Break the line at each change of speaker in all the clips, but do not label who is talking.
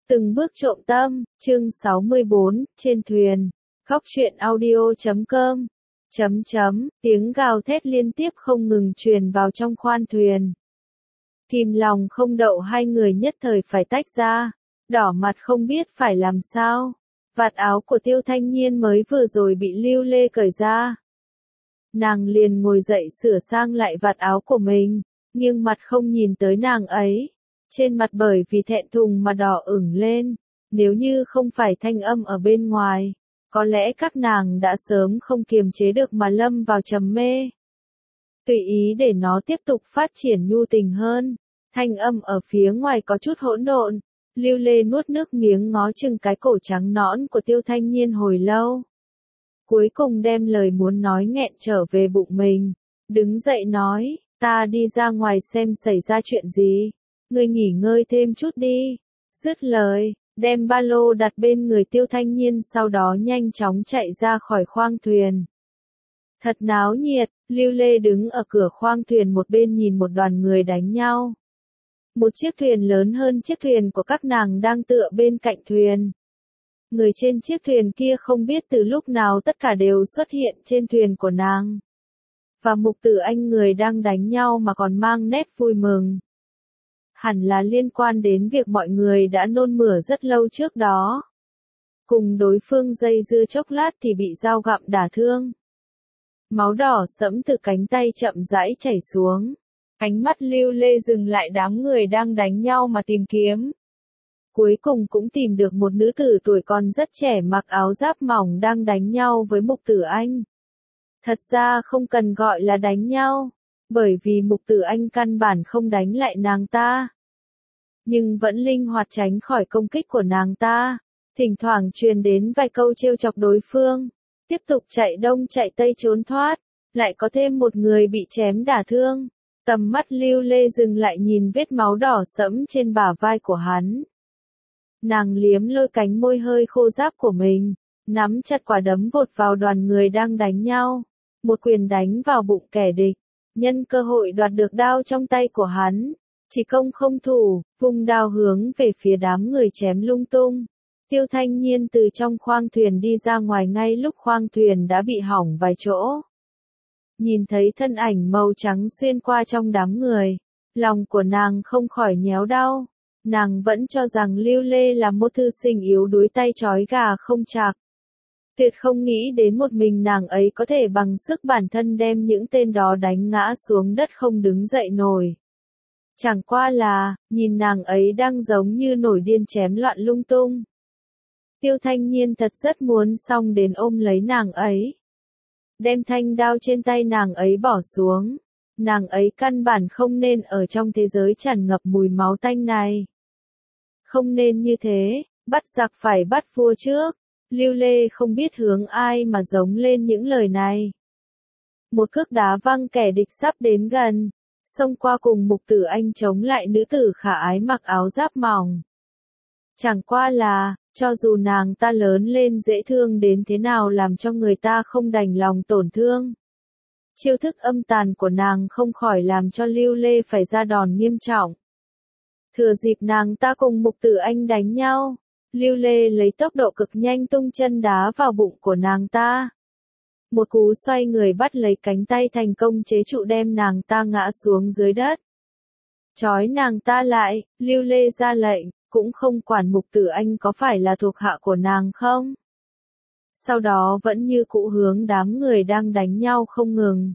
Từng bước trộm tâm, chương 64, trên thuyền. Góc truyện audio.com. Tiếng gào thét liên tiếp không ngừng truyền vào trong khoang thuyền. Kìm lòng không đậu hai người nhất thời phải tách ra, đỏ mặt không biết phải làm sao. Vạt áo của Tiêu Thanh Nhiên mới vừa rồi bị Lưu Lê cởi ra. Nàng liền ngồi dậy sửa sang lại vạt áo của mình, nhưng mặt không nhìn tới nàng ấy. Trên mặt bởi vì thẹn thùng mà đỏ ửng lên, nếu như không phải thanh âm ở bên ngoài, có lẽ các nàng đã sớm không kiềm chế được mà lâm vào trầm mê. Tùy ý để nó tiếp tục phát triển nhu tình hơn, thanh âm ở phía ngoài có chút hỗn độn, Lưu Lê nuốt nước miếng ngó chừng cái cổ trắng nõn của Tiêu Thanh Nhiên hồi lâu. Cuối cùng đem lời muốn nói nghẹn trở về bụng mình, đứng dậy nói, ta đi ra ngoài xem xảy ra chuyện gì. Ngươi nghỉ ngơi thêm chút đi. Dứt lời, đem ba lô đặt bên người Tiêu Thanh Nhiên sau đó nhanh chóng chạy ra khỏi khoang thuyền. Thật náo nhiệt, Lưu Lê đứng ở cửa khoang thuyền một bên nhìn một đoàn người đánh nhau. Một chiếc thuyền lớn hơn chiếc thuyền của các nàng đang tựa bên cạnh thuyền. Người trên chiếc thuyền kia không biết từ lúc nào tất cả đều xuất hiện trên thuyền của nàng. Và Mục Tử Anh người đang đánh nhau mà còn mang nét vui mừng. Hẳn là liên quan đến việc mọi người đã nôn mửa rất lâu trước đó. Cùng đối phương dây dưa chốc lát thì bị dao gặm đả thương. Máu đỏ sẫm từ cánh tay chậm rãi chảy xuống. Ánh mắt Lưu Lê dừng lại đám người đang đánh nhau mà tìm kiếm. Cuối cùng cũng tìm được một nữ tử tuổi còn rất trẻ mặc áo giáp mỏng đang đánh nhau với Mục Tử Anh. Thật ra không cần gọi là đánh nhau, bởi vì Mục Tử Anh căn bản không đánh lại nàng ta. Nhưng vẫn linh hoạt tránh khỏi công kích của nàng ta, thỉnh thoảng truyền đến vài câu trêu chọc đối phương, tiếp tục chạy đông chạy tây trốn thoát, lại có thêm một người bị chém đả thương. Tầm mắt Lưu Lê dừng lại nhìn vết máu đỏ sẫm trên bả vai của hắn. Nàng liếm lôi cánh môi hơi khô ráp của mình, nắm chặt quả đấm vột vào đoàn người đang đánh nhau, một quyền đánh vào bụng kẻ địch, nhân cơ hội đoạt được đao trong tay của hắn, chỉ công không thủ, vung đao hướng về phía đám người chém lung tung. Tiêu Thanh Nhiên từ trong khoang thuyền đi ra ngoài ngay lúc khoang thuyền đã bị hỏng vài chỗ. Nhìn thấy thân ảnh màu trắng xuyên qua trong đám người, lòng của nàng không khỏi nhéo đau. Nàng vẫn cho rằng Lưu Lê là một thư sinh yếu đuối tay trói gà không chạc. Tuyệt không nghĩ đến một mình nàng ấy có thể bằng sức bản thân đem những tên đó đánh ngã xuống đất không đứng dậy nổi. Chẳng qua là, nhìn nàng ấy đang giống như nổi điên chém loạn lung tung. Tiêu Thanh Nhiên thật rất muốn xông đến ôm lấy nàng ấy. Đem thanh đao trên tay nàng ấy bỏ xuống. Nàng ấy căn bản không nên ở trong thế giới tràn ngập mùi máu tanh này. Không nên như thế, bắt giặc phải bắt vua trước. Lưu Lê không biết hướng ai mà giống lên những lời này. Một cước đá văng kẻ địch sắp đến gần, xông qua cùng Mục Tử Anh chống lại nữ tử khả ái mặc áo giáp mỏng. Chẳng qua là, cho dù nàng ta lớn lên dễ thương đến thế nào làm cho người ta không đành lòng tổn thương. Chiêu thức âm tàn của nàng không khỏi làm cho Lưu Lê phải ra đòn nghiêm trọng. Thừa dịp nàng ta cùng Mục Tử Anh đánh nhau, Lưu Lê lấy tốc độ cực nhanh tung chân đá vào bụng của nàng ta. Một cú xoay người bắt lấy cánh tay thành công chế trụ đem nàng ta ngã xuống dưới đất. Trói nàng ta lại, Lưu Lê ra lệnh, cũng không quản Mục Tử Anh có phải là thuộc hạ của nàng không. Sau đó vẫn như cũ hướng đám người đang đánh nhau không ngừng.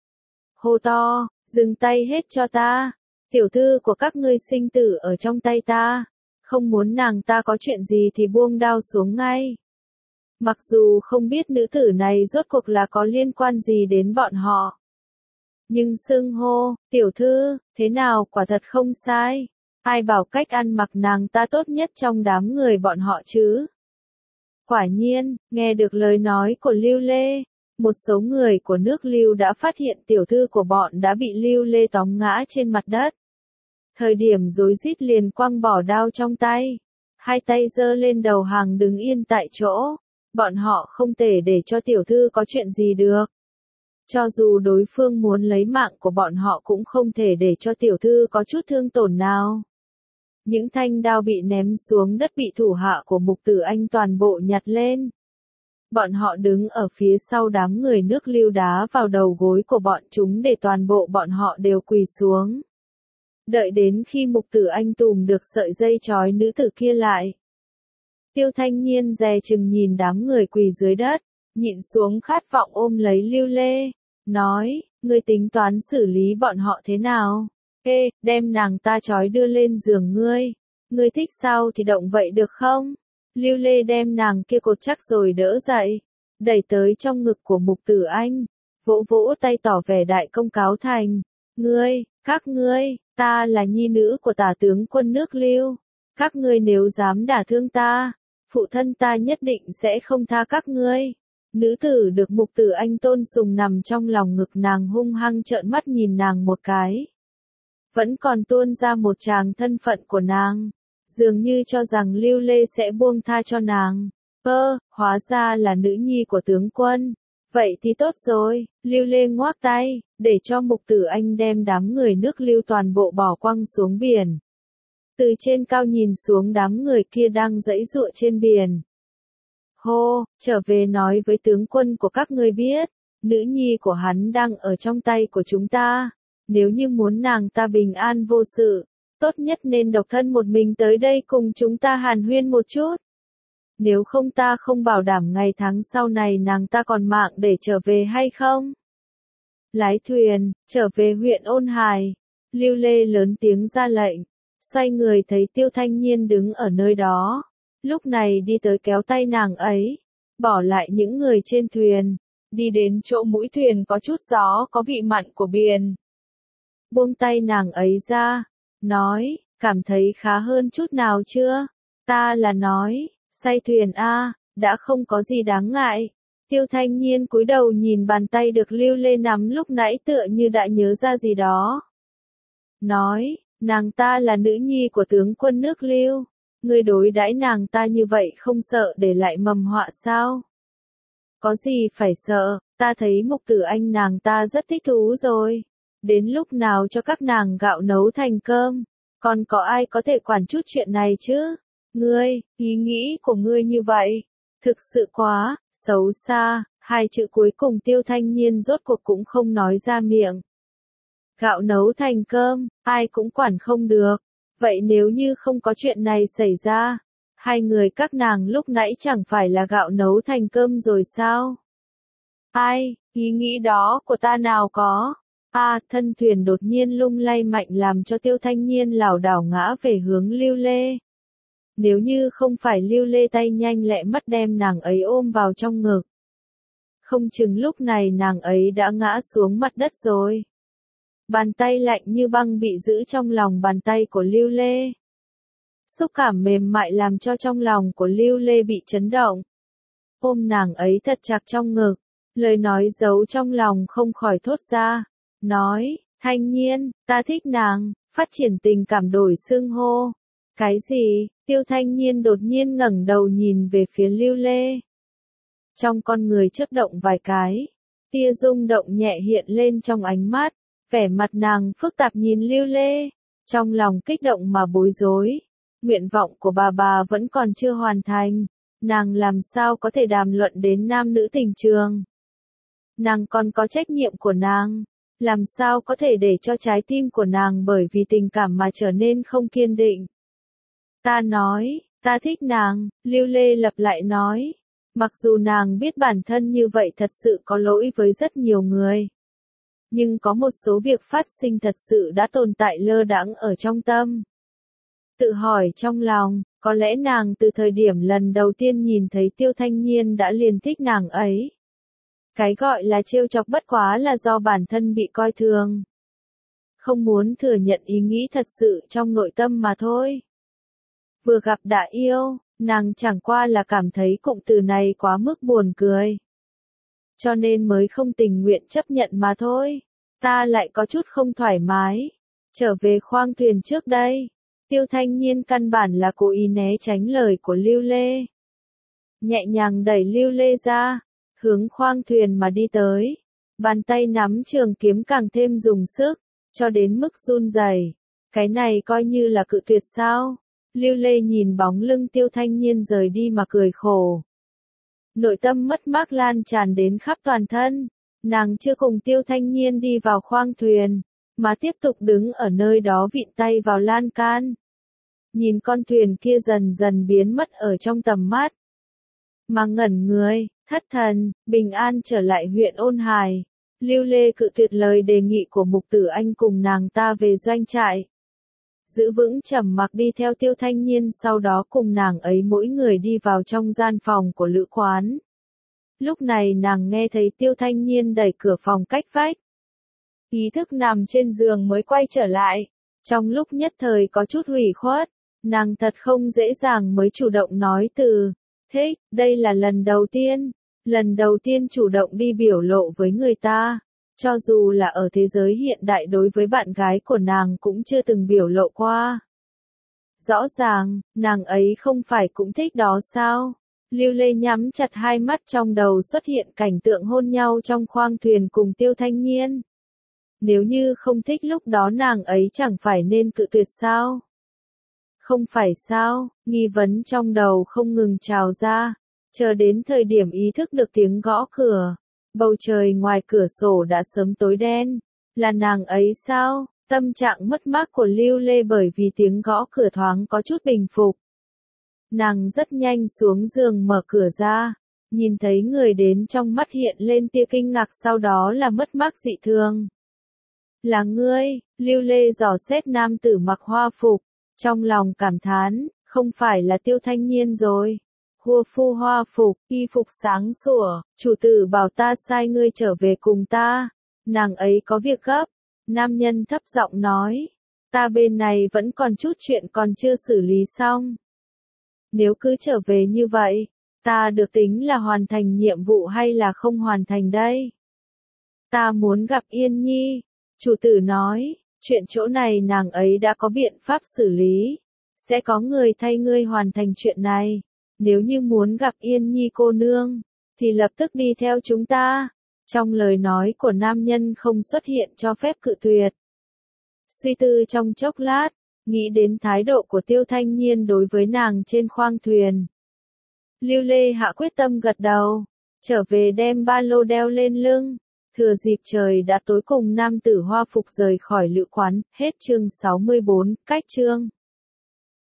Hô to, dừng tay hết cho ta, tiểu thư của các ngươi sinh tử ở trong tay ta, không muốn nàng ta có chuyện gì thì buông đao xuống ngay. Mặc dù không biết nữ tử này rốt cuộc là có liên quan gì đến bọn họ. Nhưng xưng hô, tiểu thư, thế nào quả thật không sai. Ai bảo cách ăn mặc nàng ta tốt nhất trong đám người bọn họ chứ. Quả nhiên, nghe được lời nói của Lưu Lê, một số người của nước Lưu đã phát hiện tiểu thư của bọn đã bị Lưu Lê tóm ngã trên mặt đất. Thời điểm rối rít liền quăng bỏ đao trong tay, hai tay giơ lên đầu hàng đứng yên tại chỗ. Bọn họ không thể để cho tiểu thư có chuyện gì được. Cho dù đối phương muốn lấy mạng của bọn họ cũng không thể để cho tiểu thư có chút thương tổn nào. Những thanh đao bị ném xuống đất bị thủ hạ của Mục Tử Anh toàn bộ nhặt lên. Bọn họ đứng ở phía sau đám người nước lưu đá vào đầu gối của bọn chúng để toàn bộ bọn họ đều quỳ xuống. Đợi đến khi Mục Tử Anh tùm được sợi dây trói nữ tử kia lại. Tiêu Thanh Nhiên dè chừng nhìn đám người quỳ dưới đất, nhịn xuống khát vọng ôm lấy Lưu Lê, nói, ngươi tính toán xử lý bọn họ thế nào? Ê, đem nàng ta trói đưa lên giường ngươi. Ngươi thích sao thì động vậy được không? Lưu Lê đem nàng kia cột chắc rồi đỡ dậy, đẩy tới trong ngực của Mục Tử Anh, vỗ vỗ tay tỏ vẻ đại công cáo thành. Ngươi, các ngươi, ta là nhi nữ của tả tướng quân nước Lưu. Các ngươi nếu dám đả thương ta, phụ thân ta nhất định sẽ không tha các ngươi. Nữ tử được Mục Tử Anh tôn sùng nằm trong lòng ngực nàng hung hăng trợn mắt nhìn nàng một cái. Vẫn còn tuôn ra một tràng thân phận của nàng. Dường như cho rằng Lưu Lê sẽ buông tha cho nàng. Hóa ra là nữ nhi của tướng quân. Vậy thì tốt rồi, Lưu Lê ngoác tay, để cho Mục Tử Anh đem đám người nước Lưu toàn bộ bỏ quăng xuống biển. Từ trên cao nhìn xuống đám người kia đang giãy giụa trên biển. Hô, trở về nói với tướng quân của các ngươi biết, nữ nhi của hắn đang ở trong tay của chúng ta. Nếu như muốn nàng ta bình an vô sự, tốt nhất nên độc thân một mình tới đây cùng chúng ta hàn huyên một chút. Nếu không ta không bảo đảm ngày tháng sau này nàng ta còn mạng để trở về hay không. Lái thuyền, trở về huyện Ôn Hải. Lưu Lê lớn tiếng ra lệnh, xoay người thấy Tiêu Thanh Nhiên đứng ở nơi đó. Lúc này đi tới kéo tay nàng ấy, bỏ lại những người trên thuyền, đi đến chỗ mũi thuyền có chút gió có vị mặn của biển. Buông tay nàng ấy ra, nói, cảm thấy khá hơn chút nào chưa? Ta là nói, say thuyền a, đã không có gì đáng ngại. Tiêu Thanh Nhiên cúi đầu nhìn bàn tay được Lưu Lê nắm lúc nãy tựa như đã nhớ ra gì đó. Nói, nàng ta là nữ nhi của tướng quân nước Lưu. Ngươi đối đãi nàng ta như vậy không sợ để lại mầm họa sao? Có gì phải sợ, ta thấy Mục Tử Anh nàng ta rất thích thú rồi. Đến lúc nào cho các nàng gạo nấu thành cơm, còn có ai có thể quản chút chuyện này chứ? Ngươi, ý nghĩ của ngươi như vậy, thực sự quá, xấu xa, hai chữ cuối cùng Tiêu Thanh Nhiên rốt cuộc cũng không nói ra miệng. Gạo nấu thành cơm, ai cũng quản không được. Vậy nếu như không có chuyện này xảy ra, hai người các nàng lúc nãy chẳng phải là gạo nấu thành cơm rồi sao? Ai, ý nghĩ đó của ta nào có? Thân thuyền đột nhiên lung lay mạnh làm cho Tiêu Thanh Nhiên lảo đảo ngã về hướng Lưu Lê. Nếu như không phải Lưu Lê tay nhanh lẹ mất đem nàng ấy ôm vào trong ngực, không chừng lúc này nàng ấy đã ngã xuống mặt đất rồi. Bàn tay lạnh như băng bị giữ trong lòng bàn tay của Lưu Lê. Xúc cảm mềm mại làm cho trong lòng của Lưu Lê bị chấn động. Ôm nàng ấy thật chặt trong ngực, lời nói giấu trong lòng không khỏi thốt ra. Nói, Thanh Nhiên, ta thích nàng, phát triển tình cảm đổi xưng hô. Cái gì? Tiêu Thanh Nhiên đột nhiên ngẩng đầu nhìn về phía Lưu Lê. Trong con người chớp động vài cái, tia rung động nhẹ hiện lên trong ánh mắt, vẻ mặt nàng phức tạp nhìn Lưu Lê, trong lòng kích động mà bối rối. Nguyện vọng của bà vẫn còn chưa hoàn thành, nàng làm sao có thể đàm luận đến nam nữ tình trường. Nàng còn có trách nhiệm của nàng, làm sao có thể để cho trái tim của nàng bởi vì tình cảm mà trở nên không kiên định. Ta nói, ta thích nàng, Lưu Lê lặp lại nói. Mặc dù nàng biết bản thân như vậy thật sự có lỗi với rất nhiều người. Nhưng có một số việc phát sinh thật sự đã tồn tại lơ đãng ở trong tâm. Tự hỏi trong lòng, có lẽ nàng từ thời điểm lần đầu tiên nhìn thấy Tiêu Thanh Nhiên đã liền thích nàng ấy. Cái gọi là trêu chọc bất quá là do bản thân bị coi thường. Không muốn thừa nhận ý nghĩ thật sự trong nội tâm mà thôi. Vừa gặp đã yêu, nàng chẳng qua là cảm thấy cụm từ này quá mức buồn cười. Cho nên mới không tình nguyện chấp nhận mà thôi. Ta lại có chút không thoải mái. Trở về khoang thuyền trước đây. Tiêu Thanh Nhiên căn bản là cố ý né tránh lời của Lưu Lê. Nhẹ nhàng đẩy Lưu Lê ra, hướng khoang thuyền mà đi tới. Bàn tay nắm trường kiếm càng thêm dùng sức, cho đến mức run rẩy. Cái này coi như là cự tuyệt sao? Lưu Lê nhìn bóng lưng Tiêu Thanh Nhiên rời đi mà cười khổ. Nội tâm mất mát lan tràn đến khắp toàn thân. Nàng chưa cùng Tiêu Thanh Nhiên đi vào khoang thuyền, mà tiếp tục đứng ở nơi đó vịn tay vào lan can. Nhìn con thuyền kia dần dần biến mất ở trong tầm mắt. Mà ngẩn người, thất thần, bình an trở lại huyện Ôn Hải. Lưu Lê cự tuyệt lời đề nghị của Mục Tử Anh cùng nàng ta về doanh trại. Giữ vững trầm mặc đi theo Tiêu Thanh Nhiên, sau đó cùng nàng ấy mỗi người đi vào trong gian phòng của lữ quán. Lúc này nàng nghe thấy Tiêu Thanh Nhiên đẩy cửa phòng cách vách. Ý thức nằm trên giường mới quay trở lại. Trong lúc nhất thời có chút hủy khuất, nàng thật không dễ dàng mới chủ động nói từ. Thế, đây là lần đầu tiên chủ động đi biểu lộ với người ta. Cho dù là ở thế giới hiện đại đối với bạn gái của nàng cũng chưa từng biểu lộ qua. Rõ ràng, nàng ấy không phải cũng thích đó sao? Lưu Lê nhắm chặt hai mắt, trong đầu xuất hiện cảnh tượng hôn nhau trong khoang thuyền cùng Tiêu Thanh Nhiên. Nếu như không thích lúc đó nàng ấy chẳng phải nên cự tuyệt sao? Không phải sao? Nghi vấn trong đầu không ngừng trào ra, chờ đến thời điểm ý thức được tiếng gõ cửa. Bầu trời ngoài cửa sổ đã sớm tối đen. Là nàng ấy sao? Tâm trạng mất mát của Lưu Lê bởi vì tiếng gõ cửa thoáng có chút bình phục. Nàng rất nhanh xuống giường mở cửa ra. Nhìn thấy người đến, trong mắt hiện lên tia kinh ngạc, sau đó là mất mát dị thường. Là ngươi? Lưu Lê dò xét nam tử mặc hoa phục. Trong lòng cảm thán, không phải là Tiêu Thanh Nhiên rồi. Hua phu hoa phục, y phục sáng sủa, chủ tử bảo ta sai ngươi trở về cùng ta. Nàng ấy có việc gấp. Nam nhân thấp giọng nói. Ta bên này vẫn còn chút chuyện còn chưa xử lý xong. Nếu cứ trở về như vậy, ta được tính là hoàn thành nhiệm vụ hay là không hoàn thành đây? Ta muốn gặp Yên Nhi. Chủ tử nói, chuyện chỗ này nàng ấy đã có biện pháp xử lý. Sẽ có người thay ngươi hoàn thành chuyện này. Nếu như muốn gặp Yên Nhi cô nương, thì lập tức đi theo chúng ta. Trong lời nói của nam nhân không xuất hiện cho phép cự tuyệt. Suy tư trong chốc lát, nghĩ đến thái độ của Tiêu Thanh Nhiên đối với nàng trên khoang thuyền. Lưu Lê hạ quyết tâm gật đầu, trở về đem ba lô đeo lên lưng. Thừa dịp trời đã tối cùng nam tử hoa phục rời khỏi lữ quán. Hết chương 64, cách chương.